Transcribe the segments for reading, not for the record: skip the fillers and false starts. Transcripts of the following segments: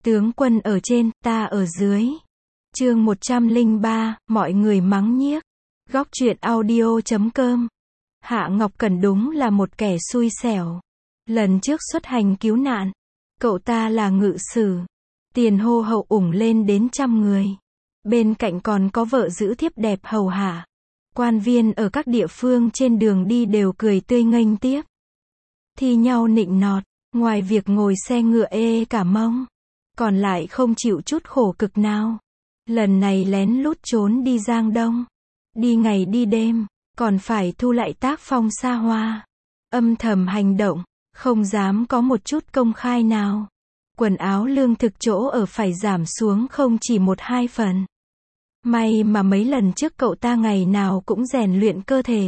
Tướng quân ở trên, ta ở dưới. Chương 103, mọi người mắng nhiếc. Góc truyện audio.com. Hạ Ngọc Cẩn đúng là một kẻ xui xẻo. Lần trước xuất hành cứu nạn, cậu ta là ngự sử. Tiền hô hậu ủng lên đến 100 người. Bên cạnh còn có vợ giữ thiếp đẹp hầu hạ. Quan viên ở các địa phương trên đường đi đều cười tươi nghênh tiếp. Thi nhau nịnh nọt, ngoài việc ngồi xe ngựa ê cả mông, còn lại không chịu chút khổ cực nào. Lần này lén lút trốn đi Giang Đông. Đi ngày đi đêm, còn phải thu lại tác phong xa hoa. Âm thầm hành động, không dám có một chút công khai nào. Quần áo lương thực chỗ ở phải giảm xuống không chỉ 1-2 phần. May mà mấy lần trước cậu ta ngày nào cũng rèn luyện cơ thể.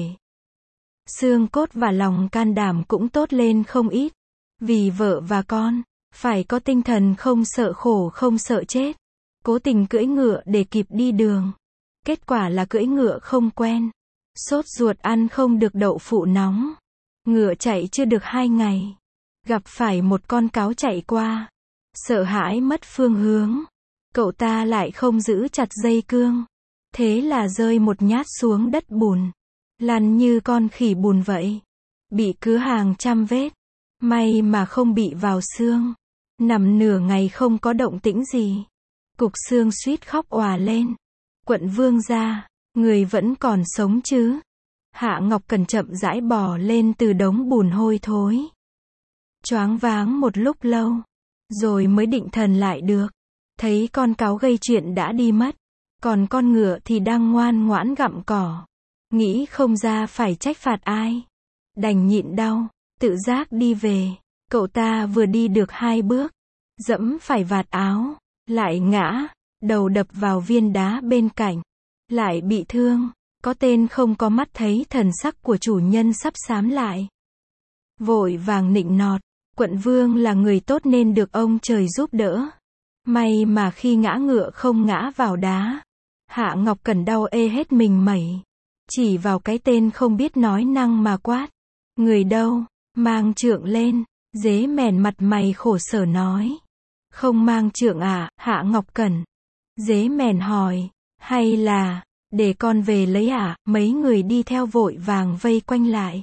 Xương cốt và lòng can đảm cũng tốt lên không ít. Vì vợ và con, phải có tinh thần không sợ khổ không sợ chết. Cố tình cưỡi ngựa để kịp đi đường. Kết quả là cưỡi ngựa không quen. Sốt ruột ăn không được đậu phụ nóng. Ngựa chạy chưa được 2 ngày. Gặp phải một con cáo chạy qua. Sợ hãi mất phương hướng. Cậu ta lại không giữ chặt dây cương. Thế là rơi một nhát xuống đất bùn. Lăn như con khỉ bùn vậy. Bị cứ hàng trăm vết. May mà không bị vào xương. Nằm nửa ngày không có động tĩnh gì. Cục xương suýt khóc òa lên. Quận vương gia, người vẫn còn sống chứ? Hạ Ngọc Cẩn chậm rãi bò lên từ đống bùn hôi thối. Choáng váng một lúc lâu, rồi mới định thần lại được. Thấy con cáo gây chuyện đã đi mất, còn con ngựa thì đang ngoan ngoãn gặm cỏ. Nghĩ không ra phải trách phạt ai. Đành nhịn đau, tự giác đi về. Cậu ta vừa đi được 2 bước, dẫm phải vạt áo, lại ngã, đầu đập vào viên đá bên cạnh. Lại bị thương, có tên không có mắt thấy thần sắc của chủ nhân sắp xám lại. Vội vàng nịnh nọt, quận vương là người tốt nên được ông trời giúp đỡ. May mà khi ngã ngựa không ngã vào đá. Hạ Ngọc Cẩn đau ê hết mình mẩy. Chỉ vào cái tên không biết nói năng mà quát. Người đâu, mang trượng lên. Dế mèn mặt mày khổ sở nói. Không mang trượng à, Hạ Ngọc Cẩn. Dế mèn hỏi, hay là, để con về lấy à, mấy người đi theo vội vàng vây quanh lại.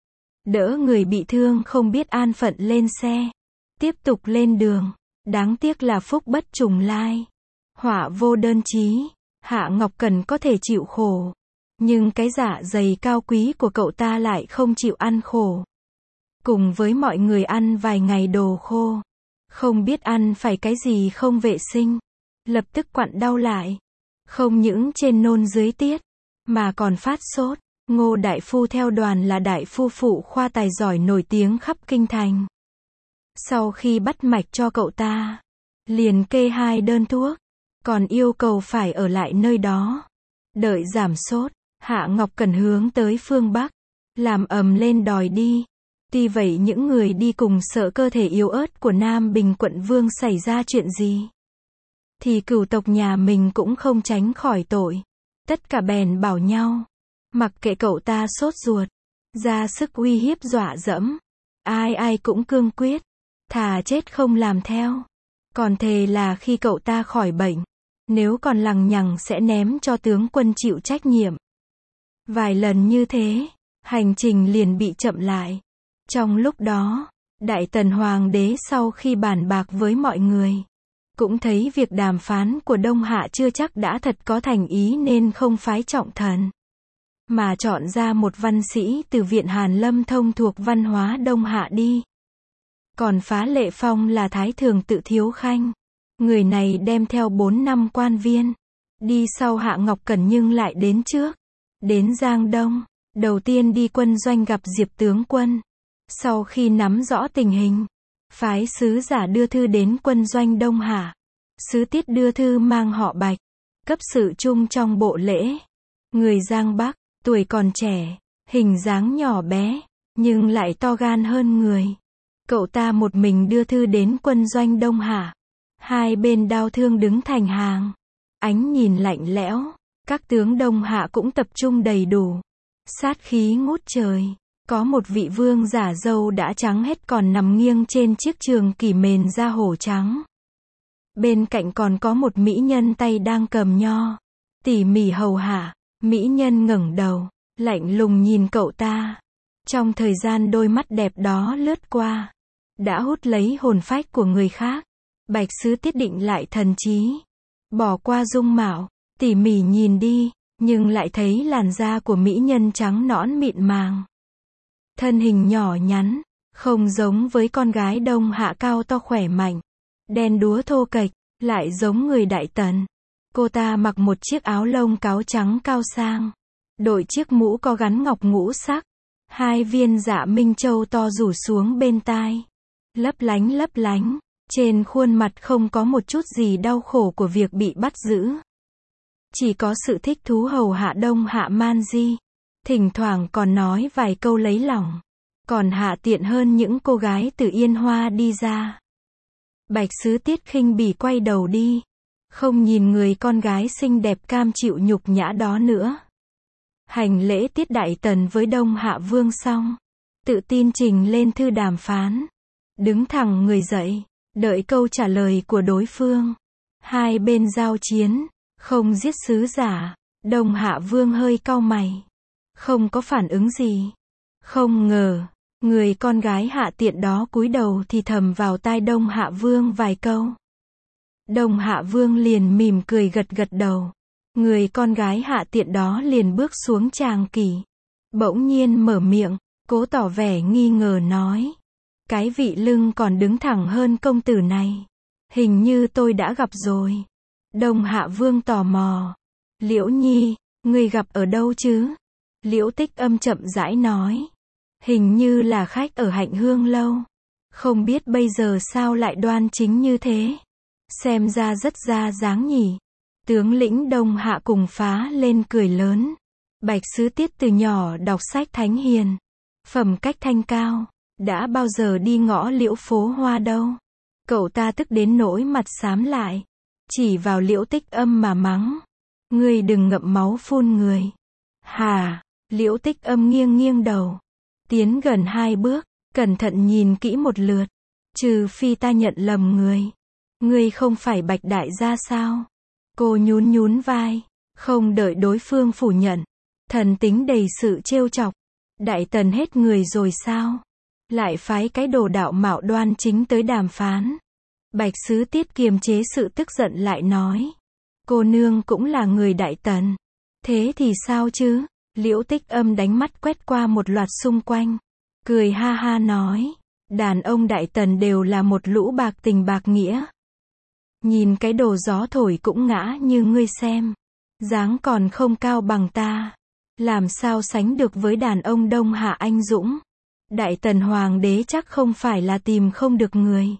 Đỡ người bị thương không biết an phận lên xe. Tiếp tục lên đường, đáng tiếc là phúc bất trùng lai. Họa vô đơn chí, Hạ Ngọc Cẩn có thể chịu khổ. Nhưng cái dạ dày cao quý của cậu ta lại không chịu ăn khổ. Cùng với mọi người ăn vài ngày đồ khô. Không biết ăn phải cái gì không vệ sinh. Lập tức quặn đau lại. Không những trên nôn dưới tiết, mà còn phát sốt. Ngô đại phu theo đoàn là đại phu phụ khoa tài giỏi nổi tiếng khắp kinh thành. Sau khi bắt mạch cho cậu ta, liền kê 2 đơn thuốc, còn yêu cầu phải ở lại nơi đó. Đợi giảm sốt, Hạ Ngọc Cẩn hướng tới phương Bắc, làm ầm lên đòi đi. Tuy vậy những người đi cùng sợ cơ thể yếu ớt của Nam Bình quận vương xảy ra chuyện gì. Thì cửu tộc nhà mình cũng không tránh khỏi tội. Tất cả bèn bảo nhau. Mặc kệ cậu ta sốt ruột. Ra sức uy hiếp dọa dẫm. Ai ai cũng cương quyết. Thà chết không làm theo. Còn thề là khi cậu ta khỏi bệnh. Nếu còn lằng nhằng sẽ ném cho tướng quân chịu trách nhiệm. Vài lần như thế, hành trình liền bị chậm lại. Trong lúc đó, Đại Tần Hoàng đế sau khi bàn bạc với mọi người, cũng thấy việc đàm phán của Đông Hạ chưa chắc đã thật có thành ý nên không phái trọng thần, mà chọn ra một văn sĩ từ viện Hàn Lâm thông thuộc văn hóa Đông Hạ đi. Còn Phá Lệ Phong là Thái Thường Tự Thiếu Khanh. Người này đem theo 4 năm quan viên, đi sau Hạ Ngọc Cẩn nhưng lại đến trước. Đến Giang Đông, đầu tiên đi quân doanh gặp Diệp tướng quân. Sau khi nắm rõ tình hình, phái sứ giả đưa thư đến quân doanh Đông Hạ. Sứ tiết đưa thư mang họ Bạch, cấp sự chung trong bộ lễ. Người Giang Bắc, tuổi còn trẻ, hình dáng nhỏ bé, nhưng lại to gan hơn người. Cậu ta một mình đưa thư đến quân doanh Đông Hạ. Hai bên đao thương đứng thành hàng. Ánh nhìn lạnh lẽo. Các tướng Đông Hạ cũng tập trung đầy đủ. Sát khí ngút trời. Có một vị vương giả râu đã trắng hết còn nằm nghiêng trên chiếc trường kỷ mền da hổ trắng. Bên cạnh còn có một mỹ nhân tay đang cầm nho, tỉ mỉ hầu hạ. Mỹ nhân ngẩng đầu, lạnh lùng nhìn cậu ta. Trong thời gian đôi mắt đẹp đó lướt qua, đã hút lấy hồn phách của người khác. Bạch Sứ Tiết định lại thần trí, bỏ qua dung mạo, tỉ mỉ nhìn đi, nhưng lại thấy làn da của mỹ nhân trắng nõn mịn màng. Thân hình nhỏ nhắn, không giống với con gái Đông Hạ cao to khỏe mạnh, đen đúa thô kệch, lại giống người Đại Tần. Cô ta mặc một chiếc áo lông cáo trắng cao sang, đội chiếc mũ có gắn ngọc ngũ sắc, 2 viên dạ minh châu to rủ xuống bên tai, lấp lánh, trên khuôn mặt không có một chút gì đau khổ của việc bị bắt giữ. Chỉ có sự thích thú hầu hạ Đông Hạ man di, thỉnh thoảng còn nói vài câu lấy lòng, còn hạ tiện hơn những cô gái từ Yên Hoa đi ra. Bạch Sứ Tiết khinh bỉ quay đầu đi, không nhìn người con gái xinh đẹp cam chịu nhục nhã đó nữa. Hành lễ Tiết Đại Tần với Đông Hạ Vương xong, tự tin trình lên thư đàm phán, đứng thẳng người dậy, đợi câu trả lời của đối phương. Hai bên giao chiến, không giết sứ giả. Đông Hạ Vương hơi cau mày, không có phản ứng gì. Không ngờ, người con gái hạ tiện đó cúi đầu thì thầm vào tai Đông Hạ Vương vài câu. Đông Hạ Vương liền mỉm cười gật gật đầu. Người con gái hạ tiện đó liền bước xuống tràng kỷ, bỗng nhiên mở miệng, cố tỏ vẻ nghi ngờ nói: cái vị lưng còn đứng thẳng hơn công tử này, hình như tôi đã gặp rồi. Đông Hạ Vương tò mò: Liễu Nhi, ngươi gặp ở đâu chứ? Liễu Tích Âm chậm rãi nói: hình như là khách ở Hạnh Hương lâu, không biết bây giờ sao lại đoan chính như thế, xem ra rất ra dáng nhỉ. Tướng lĩnh Đông Hạ cùng phá lên cười lớn. Bạch Sứ Tiết từ nhỏ đọc sách thánh hiền, phẩm cách thanh cao, đã bao giờ đi ngõ Liễu phố hoa đâu. Cậu ta tức đến nỗi mặt xám lại, chỉ vào Liễu Tích Âm mà mắng: ngươi đừng ngậm máu phun người. Hà, Liễu Tích Âm nghiêng nghiêng đầu, tiến gần 2 bước, cẩn thận nhìn kỹ một lượt. Trừ phi ta nhận lầm người. Ngươi không phải Bạch đại gia sao? Cô nhún nhún vai, không đợi đối phương phủ nhận, thần tính đầy sự trêu chọc. Đại Tần hết người rồi sao? Lại phái cái đồ đạo mạo đoan chính tới đàm phán. Bạch Sứ Tiết kiềm chế sự tức giận lại nói: cô nương cũng là người Đại Tần. Thế thì sao chứ? Liễu Tích Âm đánh mắt quét qua một loạt xung quanh, cười ha ha nói: đàn ông Đại Tần đều là một lũ bạc tình bạc nghĩa. Nhìn cái đồ gió thổi cũng ngã như ngươi xem, dáng còn không cao bằng ta, làm sao sánh được với đàn ông Đông Hạ anh dũng. Đại Tần Hoàng đế chắc không phải là tìm không được người,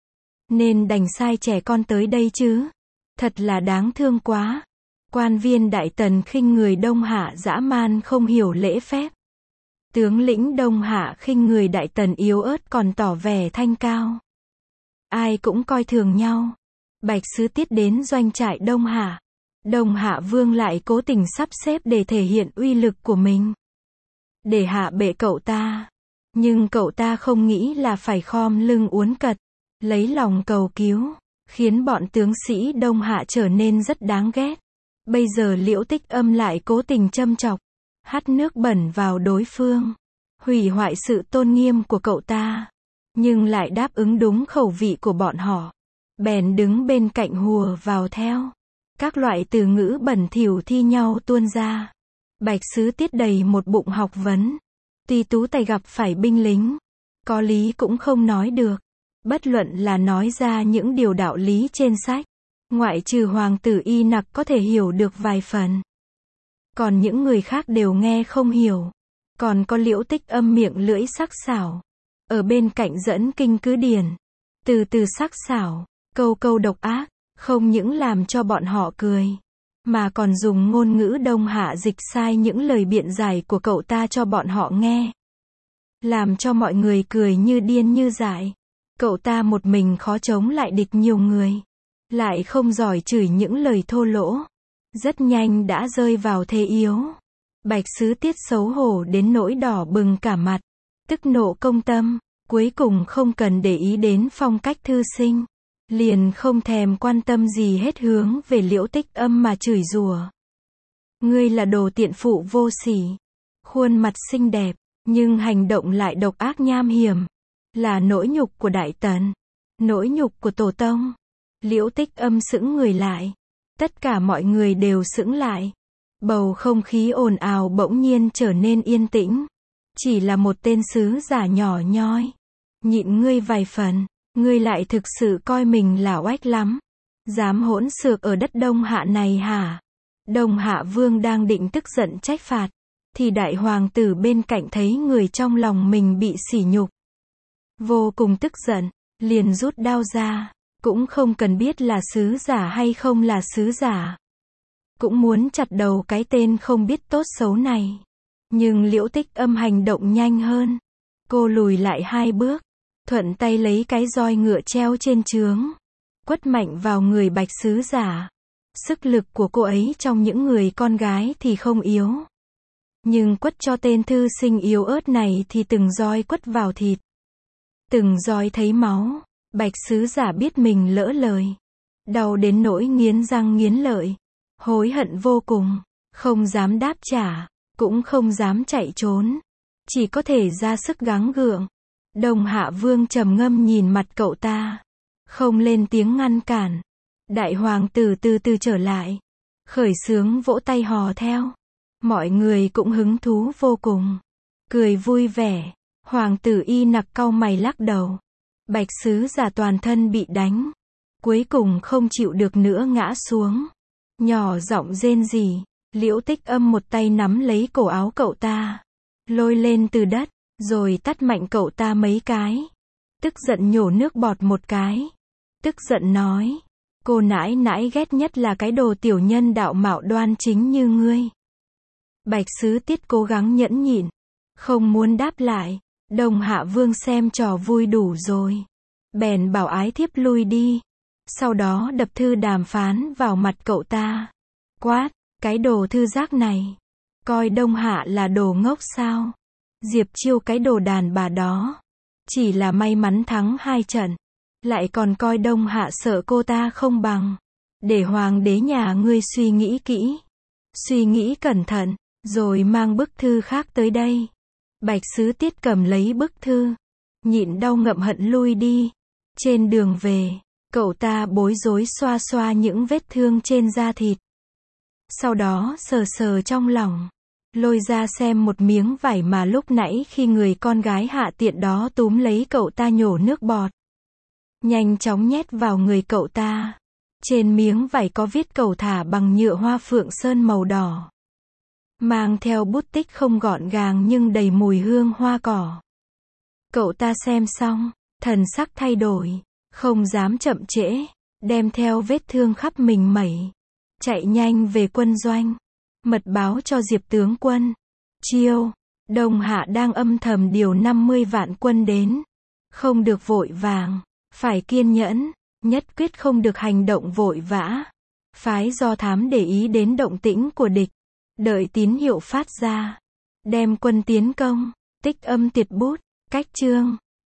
nên đành sai trẻ con tới đây chứ. Thật là đáng thương quá. Quan viên Đại Tần khinh người Đông Hạ dã man không hiểu lễ phép. Tướng lĩnh Đông Hạ khinh người Đại Tần yếu ớt còn tỏ vẻ thanh cao. Ai cũng coi thường nhau. Bạch Sứ Tiết đến doanh trại Đông Hạ. Đông Hạ Vương lại cố tình sắp xếp để thể hiện uy lực của mình, để hạ bệ cậu ta. Nhưng cậu ta không nghĩ là phải khom lưng uốn cật, lấy lòng cầu cứu, khiến bọn tướng sĩ Đông Hạ trở nên rất đáng ghét. Bây giờ Liễu Tích Âm lại cố tình châm chọc, hắt nước bẩn vào đối phương, hủy hoại sự tôn nghiêm của cậu ta, nhưng lại đáp ứng đúng khẩu vị của bọn họ. Bèn đứng bên cạnh hùa vào theo. Các loại từ ngữ bẩn thỉu thi nhau tuôn ra. Bạch Sứ Tiết đầy một bụng học vấn. Tuy tú tài gặp phải binh lính, có lý cũng không nói được. Bất luận là nói ra những điều đạo lý trên sách, ngoại trừ hoàng tử Y Nặc có thể hiểu được vài phần, còn những người khác đều nghe không hiểu. Còn có Liễu Tích Âm miệng lưỡi sắc sảo, ở bên cạnh dẫn kinh cứ điển, từ từ sắc sảo, câu câu độc ác, không những làm cho bọn họ cười, mà còn dùng ngôn ngữ Đông Hạ dịch sai những lời biện giải của cậu ta cho bọn họ nghe, làm cho mọi người cười như điên như dại. Cậu ta một mình khó chống lại địch nhiều người, lại không giỏi chửi những lời thô lỗ, rất nhanh đã rơi vào thế yếu. Bạch Sứ Tiết xấu hổ đến nỗi đỏ bừng cả mặt, tức nộ công tâm, cuối cùng không cần để ý đến phong cách thư sinh, liền không thèm quan tâm gì hết hướng về Liễu Tích Âm mà chửi rủa. Ngươi là đồ tiện phụ vô sỉ. Khuôn mặt xinh đẹp, nhưng hành động lại độc ác nham hiểm. Là nỗi nhục của Đại Tần. Nỗi nhục của Tổ Tông. Liễu Tích Âm sững người lại. Tất cả mọi người đều sững lại. Bầu không khí ồn ào bỗng nhiên trở nên yên tĩnh. Chỉ là một tên sứ giả nhỏ nhoi. Nhịn ngươi vài phần, ngươi lại thực sự coi mình là oách lắm. Dám hỗn xược ở đất Đông Hạ này hả? Đông Hạ Vương đang định tức giận trách phạt. Thì đại hoàng tử bên cạnh thấy người trong lòng mình bị sỉ nhục. Vô cùng tức giận, liền rút đao ra. Cũng không cần biết là sứ giả hay không là sứ giả. Cũng muốn chặt đầu cái tên không biết tốt xấu này. Nhưng Liễu Tích Âm hành động nhanh hơn. Cô lùi lại 2 bước. Thuận tay lấy cái roi ngựa treo trên trướng. Quất mạnh vào người Bạch sứ giả. Sức lực của cô ấy trong những người con gái thì không yếu. Nhưng quất cho tên thư sinh yếu ớt này thì từng roi quất vào thịt. Từng roi thấy máu. Bạch sứ giả biết mình lỡ lời. Đau đến nỗi nghiến răng nghiến lợi. Hối hận vô cùng. Không dám đáp trả. Cũng không dám chạy trốn. Chỉ có thể ra sức gắng gượng. Đông Hạ Vương trầm ngâm nhìn mặt cậu ta. Không lên tiếng ngăn cản. Đại hoàng tử từ từ trở lại. Khởi xướng vỗ tay hò theo. Mọi người cũng hứng thú vô cùng. Cười vui vẻ. Hoàng tử Y Nặc cau mày lắc đầu. Bạch sứ giả toàn thân bị đánh. Cuối cùng không chịu được nữa ngã xuống. Nhỏ giọng rên rỉ. Liễu Tích Âm một tay nắm lấy cổ áo cậu ta. Lôi lên từ đất. Rồi tát mạnh cậu ta mấy cái. Tức giận nhổ nước bọt một cái. Tức giận nói. Cô nãi nãi ghét nhất là cái đồ tiểu nhân đạo mạo đoan chính như ngươi. Bạch sứ tiết cố gắng nhẫn nhịn. Không muốn đáp lại. Đông Hạ Vương xem trò vui đủ rồi. Bèn bảo ái thiếp lui đi. Sau đó đập thư đàm phán vào mặt cậu ta. Quát, cái đồ thư giác này. Coi Đông Hạ là đồ ngốc sao? Diệp Chiêu cái đồ đàn bà đó. Chỉ là may mắn thắng 2 trận. Lại còn coi Đông Hạ sợ cô ta không bằng. Để hoàng đế nhà ngươi suy nghĩ kỹ. Suy nghĩ cẩn thận. Rồi mang bức thư khác tới đây. Bạch sứ tiết cầm lấy bức thư. Nhịn đau ngậm hận lui đi. Trên đường về, cậu ta bối rối xoa xoa những vết thương trên da thịt. Sau đó sờ sờ trong lòng. Lôi ra xem một miếng vải mà lúc nãy khi người con gái hạ tiện đó túm lấy cậu ta nhổ nước bọt. Nhanh chóng nhét vào người cậu ta. Trên miếng vải có viết cẩu thả bằng nhựa hoa phượng sơn màu đỏ. Mang theo bút tích không gọn gàng nhưng đầy mùi hương hoa cỏ. Cậu ta xem xong, thần sắc thay đổi, không dám chậm trễ, đem theo vết thương khắp mình mẩy. Chạy nhanh về quân doanh. Mật báo cho Diệp tướng quân. Chiêu, Đông Hạ đang âm thầm điều 50 vạn quân đến. Không được vội vàng, phải kiên nhẫn, nhất quyết không được hành động vội vã. Phái do thám để ý đến động tĩnh của địch. Đợi tín hiệu phát ra. Đem quân tiến công. Tích Âm tiệt bút. Cách chương.